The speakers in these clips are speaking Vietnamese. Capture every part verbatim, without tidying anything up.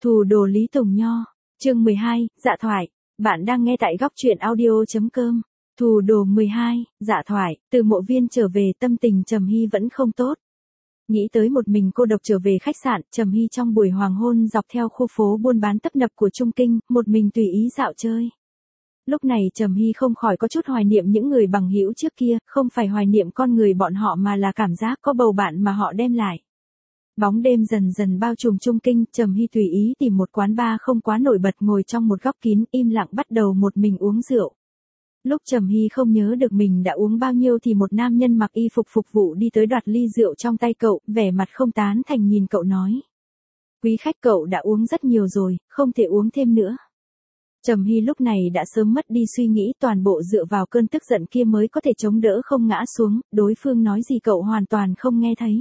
Thù đồ Lý Tùng Nho, chương mười hai, dạ thoại, bạn đang nghe tại góc truyện audio.com. Thù đồ mười hai, dạ thoại, từ mộ viên trở về tâm tình Trầm Hy vẫn không tốt. Nghĩ tới một mình cô độc trở về khách sạn, Trầm Hy trong buổi hoàng hôn dọc theo khu phố buôn bán tấp nập của Trung Kinh, một mình tùy ý dạo chơi. Lúc này Trầm Hy không khỏi có chút hoài niệm những người bằng hữu trước kia, không phải hoài niệm con người bọn họ mà là cảm giác có bầu bạn mà họ đem lại. Bóng đêm dần dần bao trùm Trung Kinh, Trầm Hy tùy ý tìm một quán bar không quá nổi bật ngồi trong một góc kín, im lặng bắt đầu một mình uống rượu. Lúc Trầm Hy không nhớ được mình đã uống bao nhiêu thì một nam nhân mặc y phục phục vụ đi tới đoạt ly rượu trong tay cậu, vẻ mặt không tán thành nhìn cậu nói. Quý khách, cậu đã uống rất nhiều rồi, không thể uống thêm nữa. Trầm Hy lúc này đã sớm mất đi suy nghĩ, toàn bộ dựa vào cơn tức giận kia mới có thể chống đỡ không ngã xuống, đối phương nói gì cậu hoàn toàn không nghe thấy.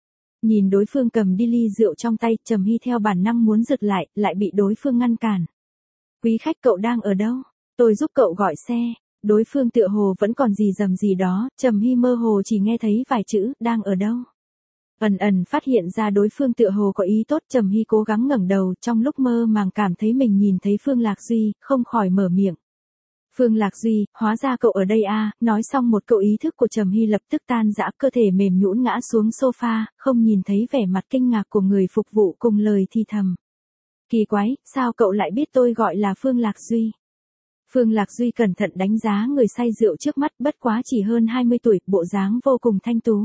Nhìn đối phương cầm đi ly rượu trong tay, Trầm Hy theo bản năng muốn giật lại, lại bị đối phương ngăn cản. Quý khách, cậu đang ở đâu? Tôi giúp cậu gọi xe. Đối phương tựa hồ vẫn còn gì dầm gì đó, Trầm Hy mơ hồ chỉ nghe thấy vài chữ, đang ở đâu? Ẩn ẩn phát hiện ra đối phương tựa hồ có ý tốt, Trầm Hy cố gắng ngẩng đầu, trong lúc mơ màng cảm thấy mình nhìn thấy Phương Lạc Duy, không khỏi mở miệng. Phương Lạc Duy, hóa ra cậu ở đây à, nói xong một câu ý thức của Trầm Hy lập tức tan rã, cơ thể mềm nhũn ngã xuống sofa, không nhìn thấy vẻ mặt kinh ngạc của người phục vụ cùng lời thì thầm. Kỳ quái, sao cậu lại biết tôi gọi là Phương Lạc Duy? Phương Lạc Duy cẩn thận đánh giá người say rượu trước mắt, bất quá chỉ hơn hai mươi tuổi, bộ dáng vô cùng thanh tú.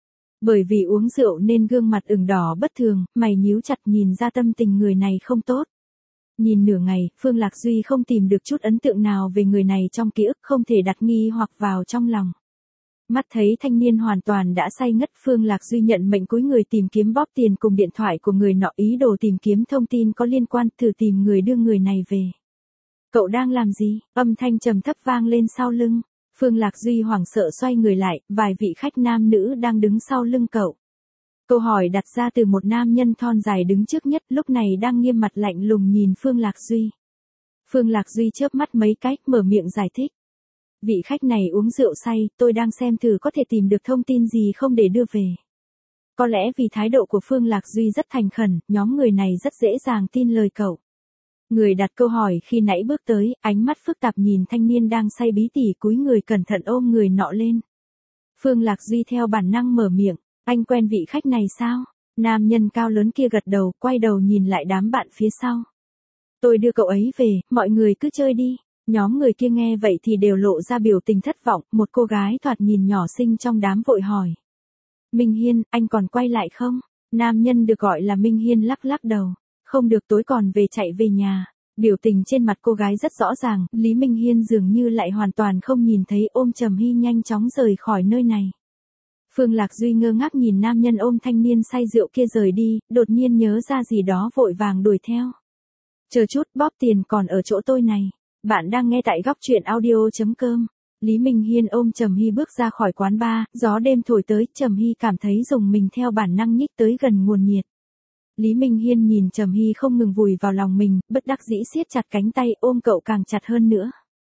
Bởi vì uống rượu nên gương mặt ửng đỏ bất thường, mày nhíu chặt nhìn ra tâm tình người này không tốt. Nhìn nửa ngày, Phương Lạc Duy không tìm được chút ấn tượng nào về người này trong ký ức, không thể đặt nghi hoặc vào trong lòng. Mắt thấy thanh niên hoàn toàn đã say ngất, Phương Lạc Duy nhận mệnh cúi người tìm kiếm bóp tiền cùng điện thoại của người nọ, ý đồ tìm kiếm thông tin có liên quan, thử tìm người đưa người này về. Cậu đang làm gì? Âm thanh trầm thấp vang lên sau lưng. Phương Lạc Duy hoảng sợ xoay người lại, vài vị khách nam nữ đang đứng sau lưng cậu. Câu hỏi đặt ra từ một nam nhân thon dài đứng trước nhất, lúc này đang nghiêm mặt lạnh lùng nhìn Phương Lạc Duy. Phương Lạc Duy chớp mắt mấy cái, mở miệng giải thích. Vị khách này uống rượu say, tôi đang xem thử có thể tìm được thông tin gì không để đưa về. Có lẽ vì thái độ của Phương Lạc Duy rất thành khẩn, nhóm người này rất dễ dàng tin lời cậu. Người đặt câu hỏi khi nãy bước tới, ánh mắt phức tạp nhìn thanh niên đang say bí tỉ, cúi người cẩn thận ôm người nọ lên. Phương Lạc Duy theo bản năng mở miệng, anh quen vị khách này sao? Nam nhân cao lớn kia gật đầu, quay đầu nhìn lại đám bạn phía sau. Tôi đưa cậu ấy về, mọi người cứ chơi đi. Nhóm người kia nghe vậy thì đều lộ ra biểu tình thất vọng, một cô gái thoạt nhìn nhỏ xinh trong đám vội hỏi. Minh Hiên, anh còn quay lại không? Nam nhân được gọi là Minh Hiên lắc lắc đầu. Không được, tối còn về chạy về nhà. Biểu tình trên mặt cô gái rất rõ ràng, Lý Minh Hiên dường như lại hoàn toàn không nhìn thấy, ôm Trầm Hy nhanh chóng rời khỏi nơi này. Phương Lạc Duy ngơ ngác nhìn nam nhân ôm thanh niên say rượu kia rời đi, đột nhiên nhớ ra gì đó vội vàng đuổi theo. Chờ chút, bóp tiền còn ở chỗ tôi này. Bạn đang nghe tại góc truyện audio.com. Lý Minh Hiên ôm Trầm Hy bước ra khỏi quán bar, gió đêm thổi tới, Trầm Hy cảm thấy rùng mình theo bản năng nhích tới gần nguồn nhiệt. Lý Minh Hiên nhìn Trầm Hy không ngừng vùi vào lòng mình, bất đắc dĩ siết chặt cánh tay, ôm cậu càng chặt hơn nữa.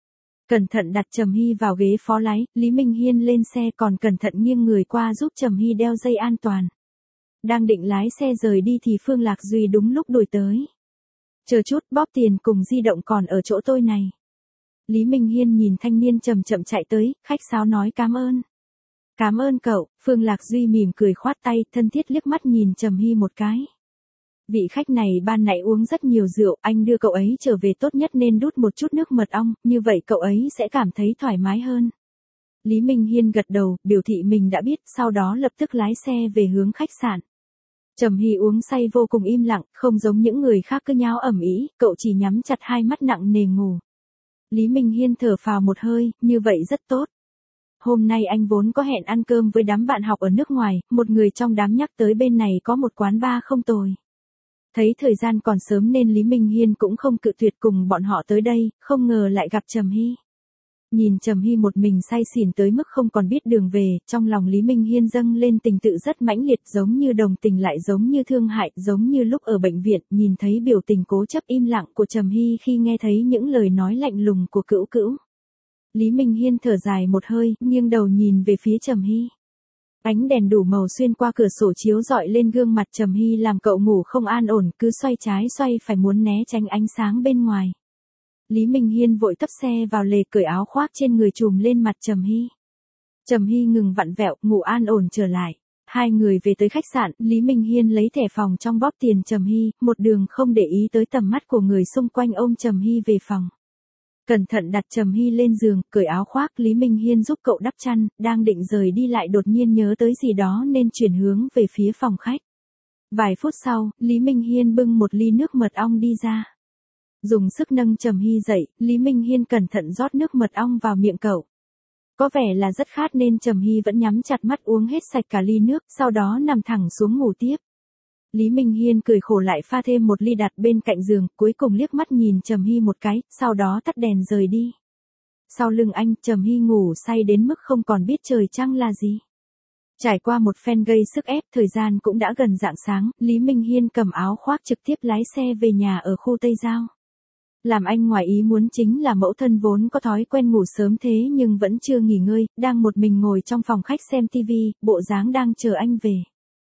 Cẩn thận đặt Trầm Hy vào ghế phó lái, Lý Minh Hiên lên xe còn cẩn thận nghiêng người qua giúp Trầm Hy đeo dây an toàn. Đang định lái xe rời đi thì Phương Lạc Duy đúng lúc đuổi tới. Chờ chút, bóp tiền cùng di động còn ở chỗ tôi này. Lý Minh Hiên nhìn thanh niên chậm chậm chạy tới, khách sáo nói cảm ơn. Cảm ơn cậu. Phương Lạc Duy mỉm cười khoát tay, thân thiết liếc mắt nhìn Trầm Hy một cái. Vị khách này ban nãy uống rất nhiều rượu, anh đưa cậu ấy trở về tốt nhất nên đút một chút nước mật ong, như vậy cậu ấy sẽ cảm thấy thoải mái hơn. Lý Minh Hiên gật đầu, biểu thị mình đã biết, sau đó lập tức lái xe về hướng khách sạn. Trầm Hy uống say vô cùng im lặng, không giống những người khác cứ nháo ầm ĩ, cậu chỉ nhắm chặt hai mắt nặng nề ngủ. Lý Minh Hiên thở phào một hơi, như vậy rất tốt. Hôm nay anh vốn có hẹn ăn cơm với đám bạn học ở nước ngoài, một người trong đám nhắc tới bên này có một quán bar không tồi. Thấy thời gian còn sớm nên Lý Minh Hiên cũng không cự tuyệt cùng bọn họ tới đây, không ngờ lại gặp Trầm Hy. Nhìn Trầm Hy một mình say xỉn tới mức không còn biết đường về, trong lòng Lý Minh Hiên dâng lên tình tự rất mãnh liệt, giống như đồng tình lại giống như thương hại, giống như lúc ở bệnh viện, nhìn thấy biểu tình cố chấp im lặng của Trầm Hy khi nghe thấy những lời nói lạnh lùng của Cữu Cữu. Lý Minh Hiên thở dài một hơi, nghiêng đầu nhìn về phía Trầm Hy. Ánh đèn đủ màu xuyên qua cửa sổ chiếu rọi lên gương mặt Trầm Hy làm cậu ngủ không an ổn, cứ xoay trái xoay phải muốn né tránh ánh sáng bên ngoài. Lý Minh Hiên vội tấp xe vào lề cởi áo khoác trên người trùm lên mặt Trầm Hy. Trầm Hy ngừng vặn vẹo, ngủ an ổn trở lại. Hai người về tới khách sạn, Lý Minh Hiên lấy thẻ phòng trong bóp tiền Trầm Hy, một đường không để ý tới tầm mắt của người xung quanh ôm Trầm Hy về phòng. Cẩn thận đặt Trầm Hy lên giường, cởi áo khoác, Lý Minh Hiên giúp cậu đắp chăn, đang định rời đi lại đột nhiên nhớ tới gì đó nên chuyển hướng về phía phòng khách. Vài phút sau, Lý Minh Hiên bưng một ly nước mật ong đi ra. Dùng sức nâng Trầm Hy dậy, Lý Minh Hiên cẩn thận rót nước mật ong vào miệng cậu. Có vẻ là rất khát nên Trầm Hy vẫn nhắm chặt mắt uống hết sạch cả ly nước, sau đó nằm thẳng xuống ngủ tiếp. Lý Minh Hiên cười khổ lại pha thêm một ly đặt bên cạnh giường, cuối cùng liếc mắt nhìn Trầm Hy một cái, sau đó tắt đèn rời đi. Sau lưng anh, Trầm Hy ngủ say đến mức không còn biết trời trăng là gì. Trải qua một phen gây sức ép, thời gian cũng đã gần rạng sáng, Lý Minh Hiên cầm áo khoác trực tiếp lái xe về nhà ở khu Tây Giao. Làm anh ngoài ý muốn chính là mẫu thân vốn có thói quen ngủ sớm thế nhưng vẫn chưa nghỉ ngơi, đang một mình ngồi trong phòng khách xem tivi, bộ dáng đang chờ anh về.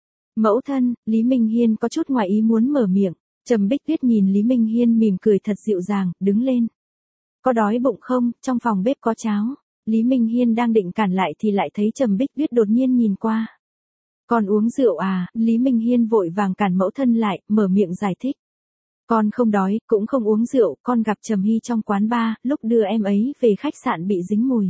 Mẫu thân, Lý Minh Hiên có chút ngoài ý muốn mở miệng. Trầm Bích Tuyết nhìn Lý Minh Hiên mỉm cười thật dịu dàng, đứng lên. Có đói bụng không, trong phòng bếp có cháo. Lý Minh Hiên đang định cản lại thì lại thấy Trầm Bích Tuyết đột nhiên nhìn qua. Con uống rượu à, Lý Minh Hiên vội vàng cản mẫu thân lại, mở miệng giải thích. Con không đói, cũng không uống rượu, con gặp Trầm Hy trong quán bar, lúc đưa em ấy về khách sạn bị dính mùi.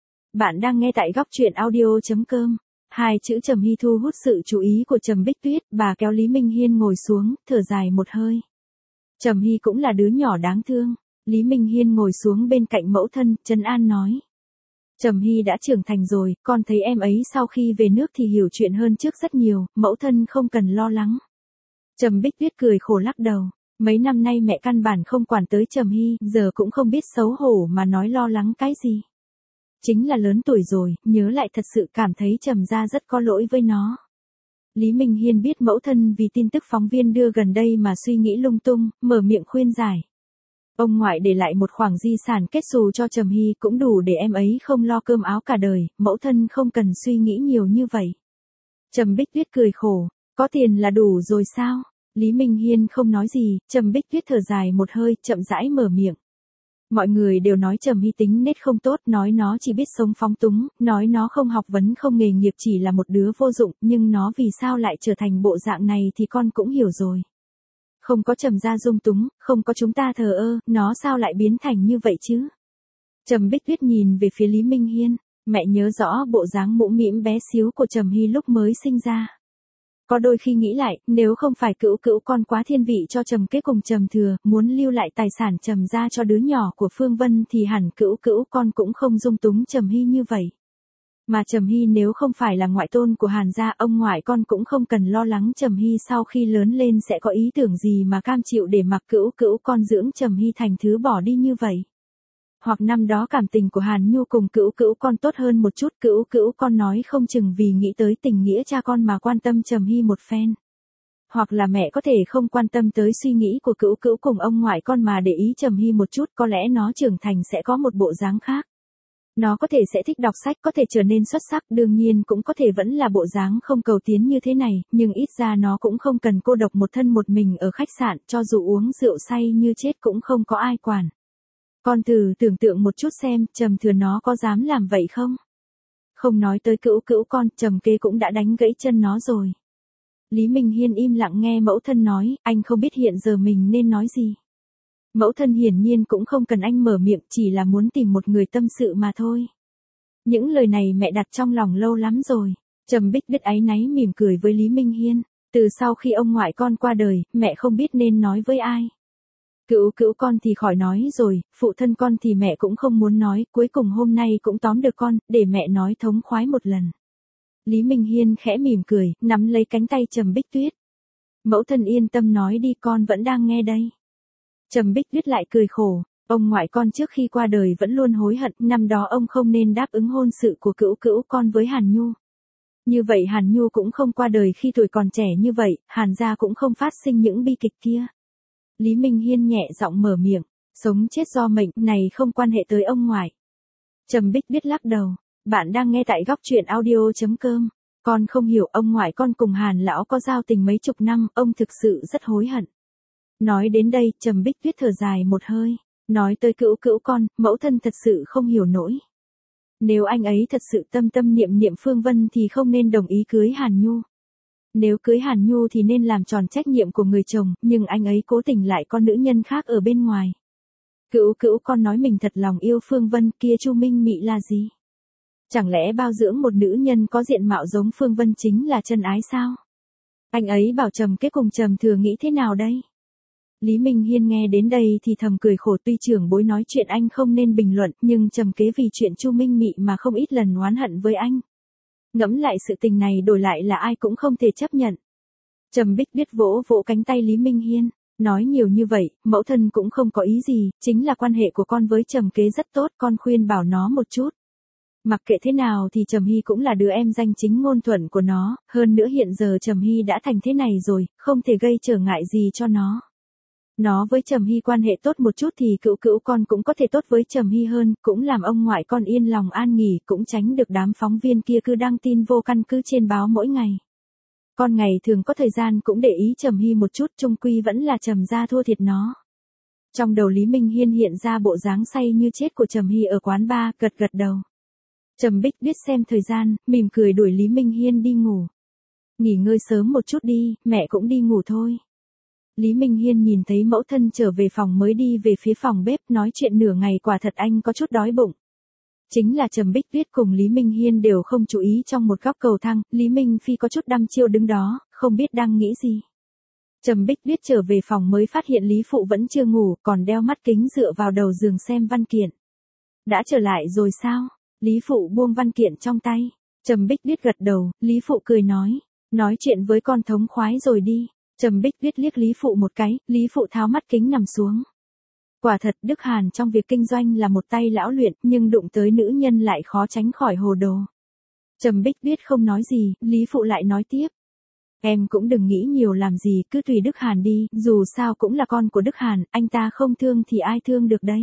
Bạn đang nghe tại góc truyện audio chấm com. Hai chữ Trầm Hy thu hút sự chú ý của Trầm Bích Tuyết, bà kéo Lý Minh Hiên ngồi xuống, thở dài một hơi. Trầm Hy cũng là đứa nhỏ đáng thương. Lý Minh Hiên ngồi xuống bên cạnh mẫu thân, trấn an nói. Trầm Hy đã trưởng thành rồi, con thấy em ấy sau khi về nước thì hiểu chuyện hơn trước rất nhiều, mẫu thân không cần lo lắng. Trầm Bích Tuyết cười khổ lắc đầu. Mấy năm nay mẹ căn bản không quản tới Trầm Hy, giờ cũng không biết xấu hổ mà nói lo lắng cái gì. Chính là lớn tuổi rồi, nhớ lại thật sự cảm thấy Trầm gia rất có lỗi với nó. Lý Minh Hiên biết mẫu thân vì tin tức phóng viên đưa gần đây mà suy nghĩ lung tung, mở miệng khuyên giải. Ông ngoại để lại một khoản di sản kết xù cho Trầm Hy cũng đủ để em ấy không lo cơm áo cả đời, mẫu thân không cần suy nghĩ nhiều như vậy. Trầm Bích Tuyết cười khổ, có tiền là đủ rồi sao? Lý Minh Hiên không nói gì, Trầm Bích Tuyết thở dài một hơi, chậm rãi mở miệng. Mọi người đều nói Trầm Hy tính nết không tốt, nói nó chỉ biết sống phóng túng, nói nó không học vấn không nghề nghiệp chỉ là một đứa vô dụng, nhưng nó vì sao lại trở thành bộ dạng này thì con cũng hiểu rồi. Không có Trầm gia dung túng, không có chúng ta thờ ơ, nó sao lại biến thành như vậy chứ? Trầm Bích Tuyết nhìn về phía Lý Minh Hiên, mẹ nhớ rõ bộ dáng mũm mĩm bé xíu của Trầm Hy lúc mới sinh ra. Có đôi khi nghĩ lại, nếu không phải cữu cữu con quá thiên vị cho Trầm Kế cùng Trầm Thừa, muốn lưu lại tài sản Trầm gia cho đứa nhỏ của Phương Vân thì hẳn cữu cữu con cũng không dung túng Trầm Hy như vậy. Mà Trầm Hy nếu không phải là ngoại tôn của Hàn gia, ông ngoại con cũng không cần lo lắng Trầm Hy sau khi lớn lên sẽ có ý tưởng gì mà cam chịu để mặc cữu cữu con dưỡng Trầm Hy thành thứ bỏ đi như vậy. Hoặc năm đó cảm tình của Hàn Nhu cùng cữu cữu con tốt hơn một chút, cữu cữu con nói không chừng vì nghĩ tới tình nghĩa cha con mà quan tâm Trầm Hy một phen. Hoặc là mẹ có thể không quan tâm tới suy nghĩ của cữu cữu cùng ông ngoại con mà để ý Trầm Hy một chút, có lẽ nó trưởng thành sẽ có một bộ dáng khác. Nó có thể sẽ thích đọc sách, có thể trở nên xuất sắc, đương nhiên cũng có thể vẫn là bộ dáng không cầu tiến như thế này, nhưng ít ra nó cũng không cần cô độc một thân một mình ở khách sạn, cho dù uống rượu say như chết cũng không có ai quản. Con thử tưởng tượng một chút xem, Trầm Thừa nó có dám làm vậy không? Không nói tới cữu cữu con, Trầm Kế cũng đã đánh gãy chân nó rồi. Lý Minh Hiên im lặng nghe mẫu thân nói, anh không biết hiện giờ mình nên nói gì. Mẫu thân hiển nhiên cũng không cần anh mở miệng, chỉ là muốn tìm một người tâm sự mà thôi. Những lời này mẹ đặt trong lòng lâu lắm rồi. Trầm Bích Tuyết áy náy mỉm cười với Lý Minh Hiên. Từ sau khi ông ngoại con qua đời, mẹ không biết nên nói với ai. Cữu cữu con thì khỏi nói rồi, phụ thân con thì mẹ cũng không muốn nói, cuối cùng hôm nay cũng tóm được con, để mẹ nói thống khoái một lần. Lý Minh Hiên khẽ mỉm cười, nắm lấy cánh tay Trầm Bích Tuyết. Mẫu thân yên tâm nói đi, con vẫn đang nghe đây. Trầm Bích Tuyết lại cười khổ, ông ngoại con trước khi qua đời vẫn luôn hối hận, năm đó ông không nên đáp ứng hôn sự của cữu cữu con với Hàn Nhu. Như vậy Hàn Nhu cũng không qua đời khi tuổi còn trẻ như vậy, Hàn gia cũng không phát sinh những bi kịch kia. Lý Minh Hiên nhẹ giọng mở miệng, sống chết do mệnh, này không quan hệ tới ông ngoại. Trầm Bích Tuyết lắc đầu, bạn đang nghe tại góc truyện audio chấm com. Con không hiểu, ông ngoại con cùng Hàn lão có giao tình mấy chục năm, ông thực sự rất hối hận. Nói đến đây, Trầm Bích Tuyết thở dài một hơi. Nói tới cữu cữu con, mẫu thân thật sự không hiểu nổi. Nếu anh ấy thật sự tâm tâm niệm niệm Phương Vân thì không nên đồng ý cưới Hàn Nhu. Nếu cưới Hàn Nhu thì nên làm tròn trách nhiệm của người chồng, nhưng anh ấy cố tình lại có nữ nhân khác ở bên ngoài. Cữu cữu con nói mình thật lòng yêu Phương Vân, kia Chu Minh Mị là gì? Chẳng lẽ bao dưỡng một nữ nhân có diện mạo giống Phương Vân chính là chân ái sao? Anh ấy bảo Trầm Kế cùng Trầm Thừa nghĩ thế nào đây? Lý Minh Hiên nghe đến đây thì thầm cười khổ, tuy trưởng bối nói chuyện anh không nên bình luận, nhưng Trầm Kế vì chuyện Chu Minh Mị mà không ít lần oán hận với anh. Ngẫm lại sự tình này đổi lại là ai cũng không thể chấp nhận. Trầm Bích Tuyết vỗ vỗ cánh tay Lý Minh Hiên, nói nhiều như vậy, mẫu thân cũng không có ý gì, chính là quan hệ của con với Trầm Kế rất tốt, con khuyên bảo nó một chút. Mặc kệ thế nào thì Trầm Hy cũng là đứa em danh chính ngôn thuận của nó, hơn nữa hiện giờ Trầm Hy đã thành thế này rồi, không thể gây trở ngại gì cho nó. Nó với Trầm Hy quan hệ tốt một chút thì cữu cữu con cũng có thể tốt với Trầm Hy hơn, cũng làm ông ngoại con yên lòng an nghỉ, cũng tránh được đám phóng viên kia cứ đăng tin vô căn cứ trên báo mỗi ngày. Con ngày thường có thời gian cũng để ý Trầm Hy một chút, chung quy vẫn là Trầm gia thua thiệt nó. Trong đầu Lý Minh Hiên hiện ra bộ dáng say như chết của Trầm Hy ở quán bar, gật gật đầu. Trầm Bích Tuyết xem thời gian, mỉm cười đuổi Lý Minh Hiên đi ngủ. Nghỉ ngơi sớm một chút đi, mẹ cũng đi ngủ thôi. Lý Minh Hiên nhìn thấy mẫu thân trở về phòng mới đi về phía phòng bếp, nói chuyện nửa ngày, quả thật anh có chút đói bụng. Chính là Trầm Bích Tuyết cùng Lý Minh Hiên đều không chú ý, trong một góc cầu thang, Lý Minh Phi có chút đăm chiêu đứng đó, không biết đang nghĩ gì. Trầm Bích Tuyết trở về phòng mới phát hiện Lý Phụ vẫn chưa ngủ, còn đeo mắt kính dựa vào đầu giường xem văn kiện. Đã trở lại rồi sao? Lý Phụ buông văn kiện trong tay. Trầm Bích Tuyết gật đầu, Lý Phụ cười nói, nói chuyện với con thống khoái rồi đi. Trầm Bích Tuyết liếc Lý Phụ một cái, Lý Phụ tháo mắt kính nằm xuống. Quả thật Đức Hàn trong việc kinh doanh là một tay lão luyện, nhưng đụng tới nữ nhân lại khó tránh khỏi hồ đồ. Trầm Bích Tuyết không nói gì, Lý Phụ lại nói tiếp. Em cũng đừng nghĩ nhiều làm gì, cứ tùy Đức Hàn đi, dù sao cũng là con của Đức Hàn, anh ta không thương thì ai thương được đây.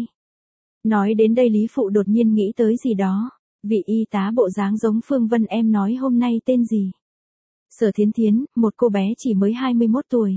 Nói đến đây Lý Phụ đột nhiên nghĩ tới gì đó. Vị y tá bộ dáng giống Phương Vân em nói hôm nay tên gì? Sở Thiến Thiến, một cô bé chỉ mới hai mươi mốt tuổi.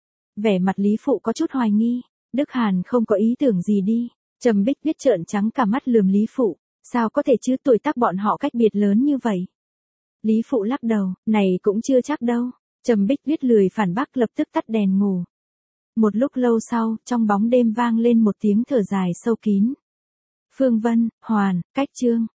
Vẻ mặt Lý Phụ có chút hoài nghi. Đức Hàn không có ý tưởng gì đi. Trầm Bích Tuyết trợn trắng cả mắt lườm Lý Phụ. Sao có thể chứ, tuổi tác bọn họ cách biệt lớn như vậy? Lý Phụ lắc đầu, này cũng chưa chắc đâu. Trầm Bích Tuyết lười phản bác, lập tức tắt đèn ngủ. Một lúc lâu sau, trong bóng đêm vang lên một tiếng thở dài sâu kín. Phương Vân, Hoàn, Cách Trương.